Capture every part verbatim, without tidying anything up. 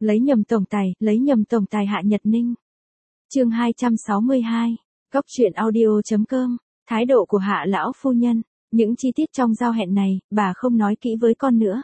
Lấy nhầm tổng tài, lấy nhầm tổng tài Hạ Nhật Ninh. Chương hai trăm sáu mươi hai. Góc truyện audio.com. Thái độ của Hạ lão phu nhân, những chi tiết trong giao hẹn này, bà không nói kỹ với con nữa.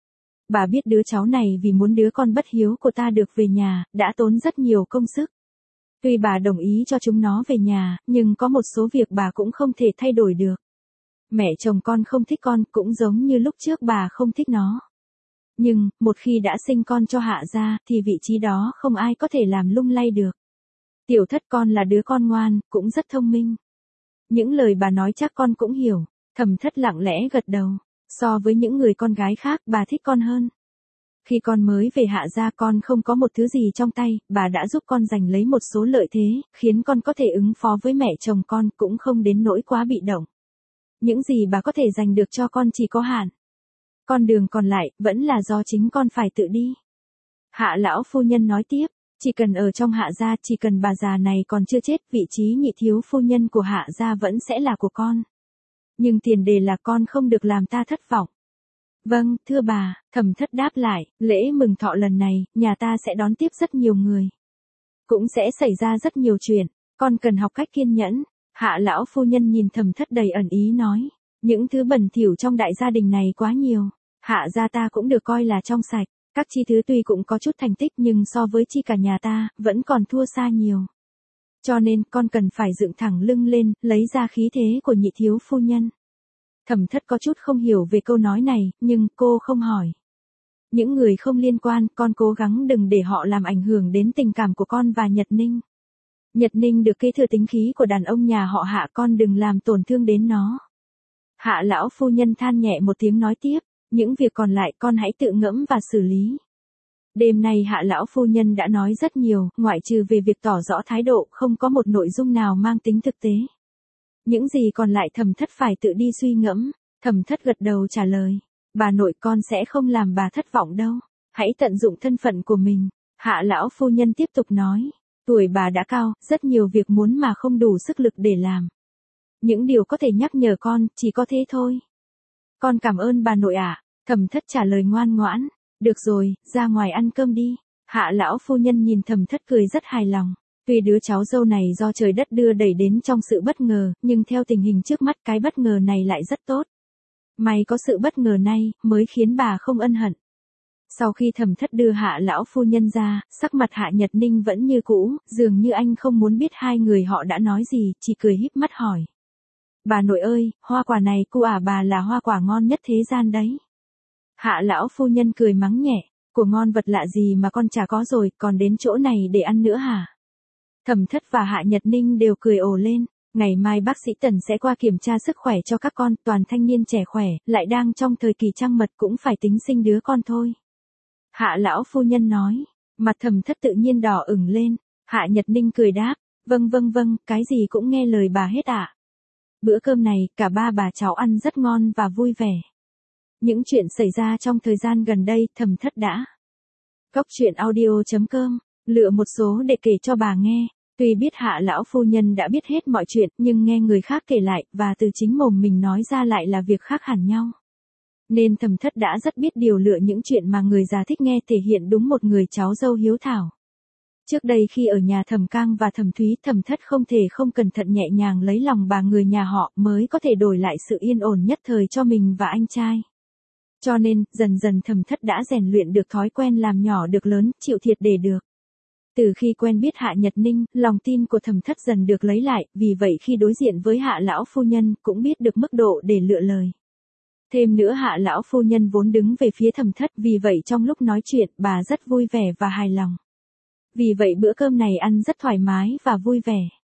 Bà biết đứa cháu này vì muốn đứa con bất hiếu của ta được về nhà, đã tốn rất nhiều công sức. Tuy bà đồng ý cho chúng nó về nhà, nhưng có một số việc bà cũng không thể thay đổi được. Mẹ chồng con không thích con cũng giống như lúc trước bà không thích nó. Nhưng, một khi đã sinh con cho Hạ gia, thì vị trí đó không ai có thể làm lung lay được. Tiểu thất con là đứa con ngoan, cũng rất thông minh. Những lời bà nói chắc con cũng hiểu. Thẩm Thất lặng lẽ gật đầu. So với những người con gái khác, bà thích con hơn. Khi con mới về Hạ gia con không có một thứ gì trong tay, bà đã giúp con giành lấy một số lợi thế, khiến con có thể ứng phó với mẹ chồng con cũng không đến nỗi quá bị động. Những gì bà có thể giành được cho con chỉ có hạn. Con đường còn lại, vẫn là do chính con phải tự đi. Hạ lão phu nhân nói tiếp, chỉ cần ở trong Hạ gia, chỉ cần bà già này còn chưa chết, vị trí nhị thiếu phu nhân của Hạ gia vẫn sẽ là của con. Nhưng tiền đề là con không được làm ta thất vọng. Vâng, thưa bà, Thẩm Thất đáp lại, lễ mừng thọ lần này, nhà ta sẽ đón tiếp rất nhiều người. Cũng sẽ xảy ra rất nhiều chuyện, con cần học cách kiên nhẫn. Hạ lão phu nhân nhìn Thẩm Thất đầy ẩn ý nói, những thứ bẩn thỉu trong đại gia đình này quá nhiều. Hạ gia ta cũng được coi là trong sạch, các chi thứ tuy cũng có chút thành tích nhưng so với chi cả nhà ta, vẫn còn thua xa nhiều. Cho nên con cần phải dựng thẳng lưng lên, lấy ra khí thế của nhị thiếu phu nhân. Thẩm Thất có chút không hiểu về câu nói này, nhưng cô không hỏi. Những người không liên quan, con cố gắng đừng để họ làm ảnh hưởng đến tình cảm của con và Nhật Ninh. Nhật Ninh được kế thừa tính khí của đàn ông nhà họ Hạ, con đừng làm tổn thương đến nó. Hạ lão phu nhân than nhẹ một tiếng nói tiếp, những việc còn lại con hãy tự ngẫm và xử lý. Đêm nay Hạ lão phu nhân đã nói rất nhiều, ngoại trừ về việc tỏ rõ thái độ, không có một nội dung nào mang tính thực tế. Những gì còn lại Thẩm Thất phải tự đi suy ngẫm. Thẩm Thất gật đầu trả lời, bà nội con sẽ không làm bà thất vọng đâu. Hãy tận dụng thân phận của mình. Hạ lão phu nhân tiếp tục nói, tuổi bà đã cao, rất nhiều việc muốn mà không đủ sức lực để làm. Những điều có thể nhắc nhở con, chỉ có thế thôi. Con cảm ơn bà nội ạ. Thẩm Thất trả lời ngoan ngoãn. Được rồi, ra ngoài ăn cơm đi. Hạ lão phu nhân nhìn Thẩm Thất cười rất hài lòng. Tuy đứa cháu dâu này do trời đất đưa đẩy đến trong sự bất ngờ, nhưng theo tình hình trước mắt cái bất ngờ này lại rất tốt. May có sự bất ngờ này, mới khiến bà không ân hận. Sau khi Thẩm Thất đưa Hạ lão phu nhân ra, sắc mặt Hạ Nhật Ninh vẫn như cũ, dường như anh không muốn biết hai người họ đã nói gì, chỉ cười híp mắt hỏi. Bà nội ơi, hoa quả này cô ả bà là hoa quả ngon nhất thế gian đấy. Hạ lão phu nhân cười mắng nhẹ, của ngon vật lạ gì mà con chả có rồi, còn đến chỗ này để ăn nữa hả? Thẩm Thất và Hạ Nhật Ninh đều cười ồ lên, ngày mai bác sĩ Tần sẽ qua kiểm tra sức khỏe cho các con, toàn thanh niên trẻ khỏe, lại đang trong thời kỳ trăng mật cũng phải tính sinh đứa con thôi. Hạ lão phu nhân nói, mặt Thẩm Thất tự nhiên đỏ ửng lên. Hạ Nhật Ninh cười đáp, vâng vâng vâng, cái gì cũng nghe lời bà hết ạ. Bữa cơm này, cả ba bà cháu ăn rất ngon và vui vẻ. Những chuyện xảy ra trong thời gian gần đây, Thẩm Thất đã Góc truyện audio.com lựa một số để kể cho bà nghe. Tuy biết Hạ lão phu nhân đã biết hết mọi chuyện, nhưng nghe người khác kể lại, và từ chính mồm mình nói ra lại là việc khác hẳn nhau. Nên Thẩm Thất đã rất biết điều lựa những chuyện mà người già thích nghe, thể hiện đúng một người cháu dâu hiếu thảo. Trước đây khi ở nhà Thẩm Cang và Thẩm Thúy, Thẩm Thất không thể không cẩn thận nhẹ nhàng lấy lòng bà người nhà họ, mới có thể đổi lại sự yên ổn nhất thời cho mình và anh trai. Cho nên, dần dần Thẩm Thất đã rèn luyện được thói quen làm nhỏ được lớn, chịu thiệt để được. Từ khi quen biết Hạ Nhật Ninh, lòng tin của Thẩm Thất dần được lấy lại, vì vậy khi đối diện với Hạ lão phu nhân, cũng biết được mức độ để lựa lời. Thêm nữa Hạ lão phu nhân vốn đứng về phía Thẩm Thất, vì vậy trong lúc nói chuyện, bà rất vui vẻ và hài lòng. Vì vậy bữa cơm này ăn rất thoải mái và vui vẻ.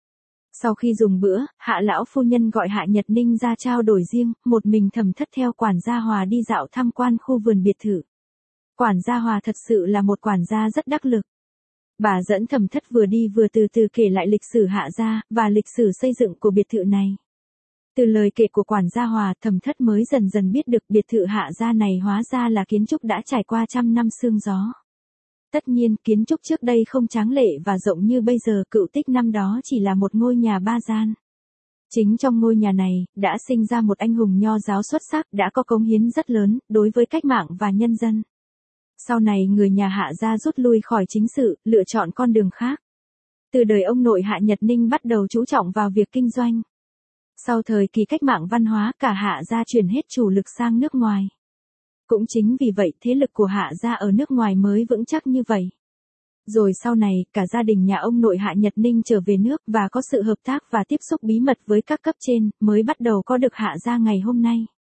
Sau khi dùng bữa, Hạ lão phu nhân gọi Hạ Nhật Ninh ra trao đổi riêng, một mình Thẩm Thất theo quản gia Hòa đi dạo tham quan khu vườn biệt thự. Quản gia Hòa thật sự là một quản gia rất đắc lực. Bà dẫn Thẩm Thất vừa đi vừa từ từ kể lại lịch sử Hạ gia, và lịch sử xây dựng của biệt thự này. Từ lời kể của quản gia Hòa, Thẩm Thất mới dần dần biết được biệt thự Hạ gia này hóa ra là kiến trúc đã trải qua trăm năm sương gió. Tất nhiên, kiến trúc trước đây không tráng lệ và rộng như bây giờ, cựu tích năm đó chỉ là một ngôi nhà ba gian. Chính trong ngôi nhà này, đã sinh ra một anh hùng nho giáo xuất sắc, đã có cống hiến rất lớn, đối với cách mạng và nhân dân. Sau này người nhà Hạ gia rút lui khỏi chính sự, lựa chọn con đường khác. Từ đời ông nội Hạ Nhật Ninh bắt đầu chú trọng vào việc kinh doanh. Sau thời kỳ cách mạng văn hóa, cả Hạ gia chuyển hết chủ lực sang nước ngoài. Cũng chính vì vậy thế lực của Hạ gia ở nước ngoài mới vững chắc như vậy. Rồi sau này, cả gia đình nhà ông nội Hạ Nhật Ninh trở về nước và có sự hợp tác và tiếp xúc bí mật với các cấp trên, mới bắt đầu có được Hạ gia ngày hôm nay.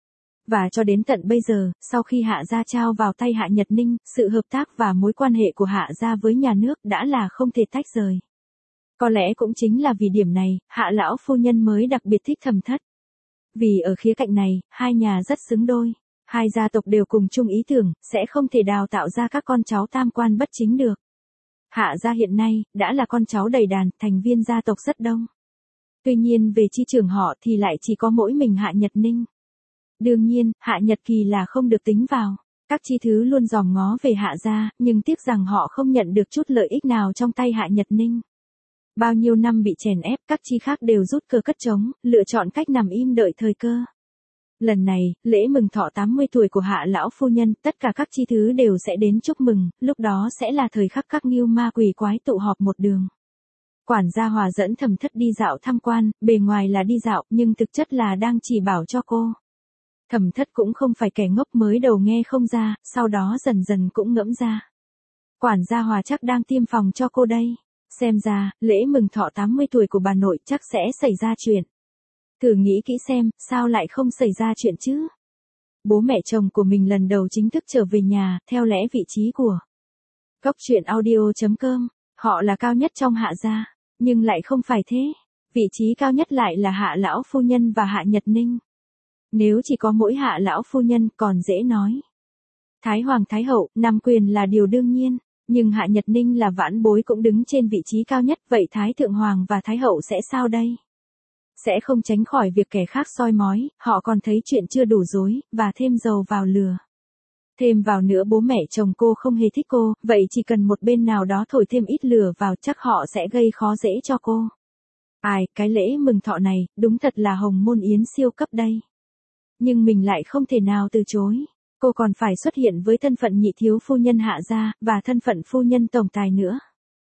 Và cho đến tận bây giờ, sau khi Hạ gia trao vào tay Hạ Nhật Ninh, sự hợp tác và mối quan hệ của Hạ gia với nhà nước đã là không thể tách rời. Có lẽ cũng chính là vì điểm này, Hạ lão phu nhân mới đặc biệt thích Thẩm Thất. Vì ở khía cạnh này, hai nhà rất xứng đôi. Hai gia tộc đều cùng chung ý tưởng, sẽ không thể đào tạo ra các con cháu tam quan bất chính được. Hạ gia hiện nay, đã là con cháu đầy đàn, thành viên gia tộc rất đông. Tuy nhiên về chi trưởng họ thì lại chỉ có mỗi mình Hạ Nhật Ninh. Đương nhiên, Hạ Nhật Kỳ là không được tính vào. Các chi thứ luôn dòm ngó về Hạ gia, nhưng tiếc rằng họ không nhận được chút lợi ích nào trong tay Hạ Nhật Ninh. Bao nhiêu năm bị chèn ép, các chi khác đều rút cờ cất trống, lựa chọn cách nằm im đợi thời cơ. Lần này, lễ mừng thọ tám mươi tuổi của Hạ lão phu nhân, tất cả các chi thứ đều sẽ đến chúc mừng, lúc đó sẽ là thời khắc các nghiêu ma quỷ quái tụ họp một đường. Quản gia Hòa dẫn Thẩm Thất đi dạo tham quan, bề ngoài là đi dạo, nhưng thực chất là đang chỉ bảo cho cô. Thẩm Thất cũng không phải kẻ ngốc, mới đầu nghe không ra, sau đó dần dần cũng ngẫm ra. Quản gia Hòa chắc đang tiêm phòng cho cô đây. Xem ra, lễ mừng thọ tám mươi tuổi của bà nội chắc sẽ xảy ra chuyện. Thử nghĩ kỹ xem, sao lại không xảy ra chuyện chứ? Bố mẹ chồng của mình lần đầu chính thức trở về nhà, theo lẽ vị trí của Cốc truyện audio chấm com, họ là cao nhất trong Hạ gia, nhưng lại không phải thế. Vị trí cao nhất lại là Hạ lão phu nhân và Hạ Nhật Ninh. Nếu chỉ có mỗi Hạ lão phu nhân còn dễ nói. Thái hoàng thái hậu, nam quyền là điều đương nhiên. Nhưng Hạ Nhật Ninh là vãn bối cũng đứng trên vị trí cao nhất, vậy Thái Thượng Hoàng và Thái Hậu sẽ sao đây? Sẽ không tránh khỏi việc kẻ khác soi mói, họ còn thấy chuyện chưa đủ dối, và thêm dầu vào lửa. Thêm vào nữa bố mẹ chồng cô không hề thích cô, vậy chỉ cần một bên nào đó thổi thêm ít lửa vào chắc họ sẽ gây khó dễ cho cô. Ai, cái lễ mừng thọ này, đúng thật là hồng môn yến siêu cấp đây. Nhưng mình lại không thể nào từ chối. Cô còn phải xuất hiện với thân phận nhị thiếu phu nhân Hạ gia, và thân phận phu nhân tổng tài nữa.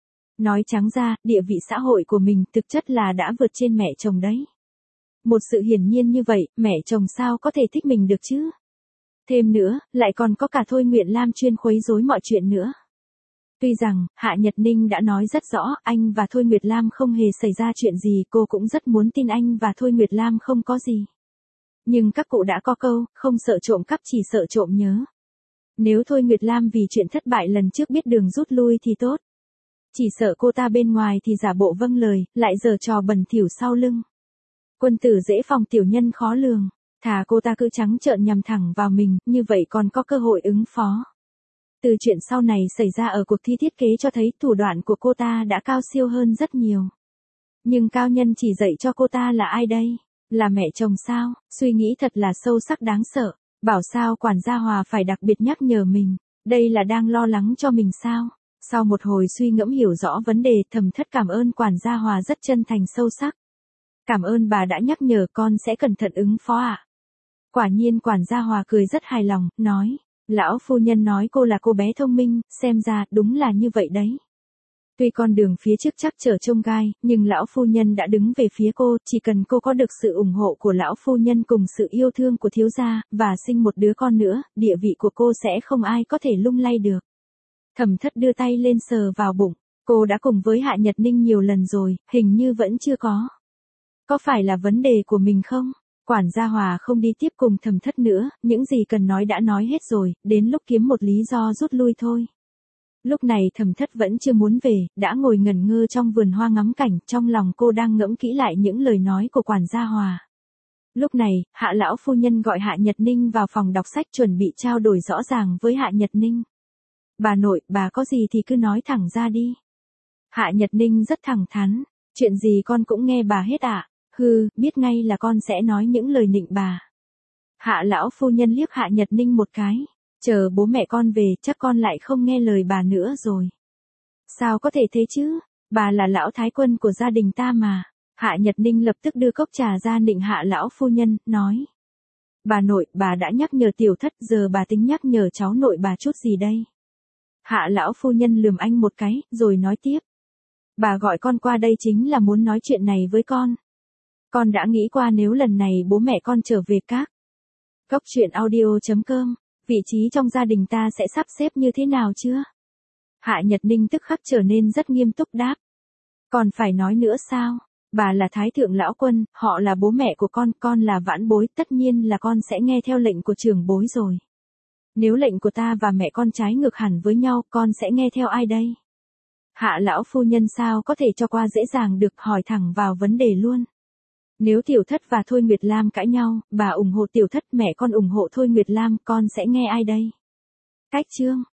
Nói trắng ra, địa vị xã hội của mình thực chất là đã vượt trên mẹ chồng đấy. Một sự hiển nhiên như vậy, mẹ chồng sao có thể thích mình được chứ? Thêm nữa, lại còn có cả Thôi Nguyệt Lam chuyên khuấy rối mọi chuyện nữa. Tuy rằng, Hạ Nhật Ninh đã nói rất rõ, anh và Thôi Nguyệt Lam không hề xảy ra chuyện gì, cô cũng rất muốn tin anh và Thôi Nguyệt Lam không có gì. Nhưng các cụ đã có câu, không sợ trộm cắp chỉ sợ trộm nhớ. Nếu Thôi Nguyệt Lam vì chuyện thất bại lần trước biết đường rút lui thì tốt. Chỉ sợ cô ta bên ngoài thì giả bộ vâng lời, lại giở trò bẩn thỉu sau lưng. Quân tử dễ phòng tiểu nhân khó lường, thà cô ta cứ trắng trợn nhằm thẳng vào mình, như vậy còn có cơ hội ứng phó. Từ chuyện sau này xảy ra ở cuộc thi thiết kế cho thấy thủ đoạn của cô ta đã cao siêu hơn rất nhiều. Nhưng cao nhân chỉ dạy cho cô ta là ai đây? Là mẹ chồng sao? Suy nghĩ thật là sâu sắc đáng sợ. Bảo sao quản gia Hòa phải đặc biệt nhắc nhở mình. Đây là đang lo lắng cho mình sao? Sau một hồi suy ngẫm hiểu rõ vấn đề, Thẩm Thất cảm ơn quản gia Hòa rất chân thành sâu sắc. Cảm ơn bà đã nhắc nhở, con sẽ cẩn thận ứng phó ạ. À. Quả nhiên quản gia Hòa cười rất hài lòng, nói. Lão phu nhân nói cô là cô bé thông minh, xem ra đúng là như vậy đấy. Tuy con đường phía trước chắc trở trông gai, nhưng lão phu nhân đã đứng về phía cô, chỉ cần cô có được sự ủng hộ của lão phu nhân cùng sự yêu thương của thiếu gia, và sinh một đứa con nữa, địa vị của cô sẽ không ai có thể lung lay được. Thẩm Thất đưa tay lên sờ vào bụng, cô đã cùng với Hạ Nhật Ninh nhiều lần rồi, hình như vẫn chưa có. Có phải là vấn đề của mình không? Quản gia Hòa không đi tiếp cùng Thẩm Thất nữa, những gì cần nói đã nói hết rồi, đến lúc kiếm một lý do rút lui thôi. Lúc này Thẩm Thất vẫn chưa muốn về, đã ngồi ngẩn ngơ trong vườn hoa ngắm cảnh, trong lòng cô đang ngẫm kỹ lại những lời nói của quản gia Hòa. Lúc này, Hạ lão phu nhân gọi Hạ Nhật Ninh vào phòng đọc sách chuẩn bị trao đổi rõ ràng với Hạ Nhật Ninh. Bà nội, bà có gì thì cứ nói thẳng ra đi. Hạ Nhật Ninh rất thẳng thắn, chuyện gì con cũng nghe bà hết ạ. À? Hừ, biết ngay là con sẽ nói những lời nịnh bà. Hạ lão phu nhân liếc Hạ Nhật Ninh một cái. Chờ bố mẹ con về, chắc con lại không nghe lời bà nữa rồi. Sao có thể thế chứ? Bà là lão thái quân của gia đình ta mà. Hạ Nhật Ninh lập tức đưa cốc trà ra nịnh Hạ lão phu nhân, nói. Bà nội, bà đã nhắc nhở tiểu thất, giờ bà tính nhắc nhở cháu nội bà chút gì đây? Hạ lão phu nhân lườm anh một cái, rồi nói tiếp. Bà gọi con qua đây chính là muốn nói chuyện này với con. Con đã nghĩ qua nếu lần này bố mẹ con trở về các Góc truyện audio.com, vị trí trong gia đình ta sẽ sắp xếp như thế nào chưa? Hạ Nhật Ninh tức khắc trở nên rất nghiêm túc đáp. Còn phải nói nữa sao? Bà là Thái Thượng Lão Quân, họ là bố mẹ của con, con là vãn bối, tất nhiên là con sẽ nghe theo lệnh của trưởng bối rồi. Nếu lệnh của ta và mẹ con trái ngược hẳn với nhau, con sẽ nghe theo ai đây? Hạ lão phu nhân sao có thể cho qua dễ dàng được, hỏi thẳng vào vấn đề luôn. Nếu Tiểu Thất và Thôi Nguyệt Lam cãi nhau, bà ủng hộ Tiểu Thất, mẹ con ủng hộ Thôi Nguyệt Lam, con sẽ nghe ai đây? Cách chương